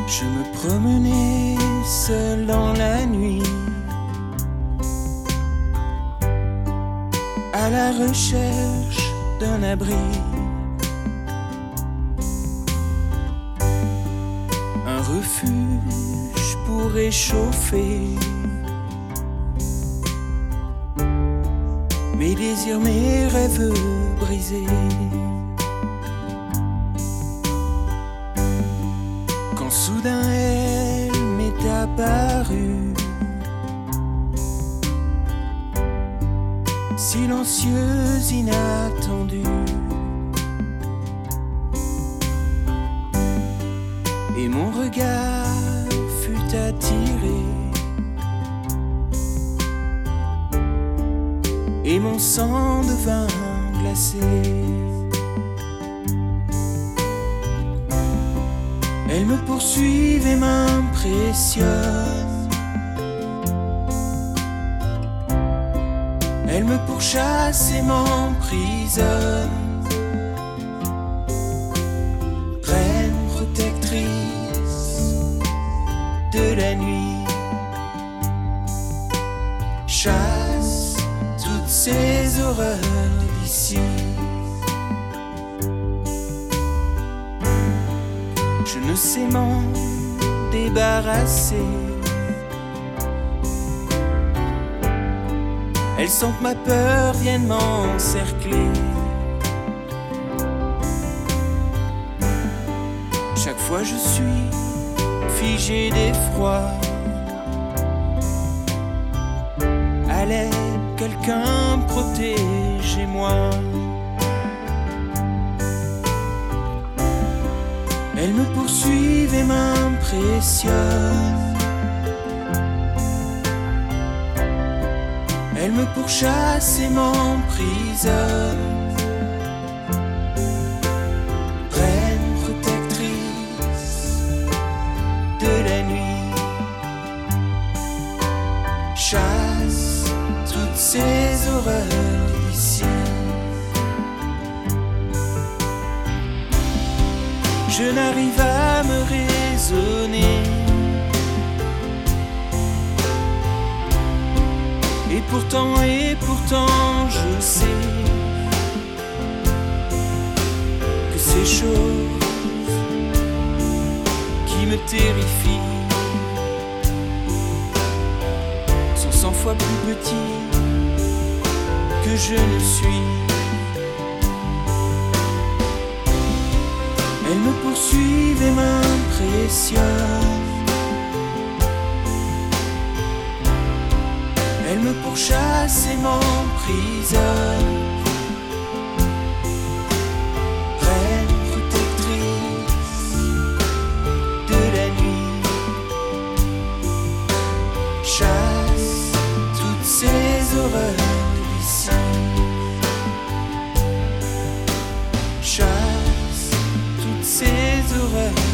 Je me promenais seul dans la nuit, à la recherche d'un abri, un refuge pour réchauffer mes désirs, mes rêves brisés. Quand soudain elle m'est apparue, silencieuse, inattendue, et mon regard fut attiré, et mon sang devint glacé. Elle me poursuivait, m'impressionne. Elle me pourchasse et m'emprisonne. Reine protectrice de la nuit, chasse toutes ces horreurs d'ici. Je ne sais m'en débarrasser. Elles sentent ma peur, viennent m'encercler. Chaque fois je suis figé d'effroi. À l'aide, quelqu'un, protégez-moi. Elle me poursuivent et m'impressionnent. Elle me pourchasse et m'emprisonne. Reine protectrice de la nuit, chasse toutes ces horreurs d'ici. Je n'arrive à me raisonner, et pourtant je sais que ces choses qui me terrifient sont 100 fois plus petits que je ne suis. Elles me poursuivent et m'impressionnent. Elles me pourchassent et m'emprisonnent. Reine protectrice de la nuit, chasse toutes ces horreurs d'ici. Chasse toutes ces horreurs.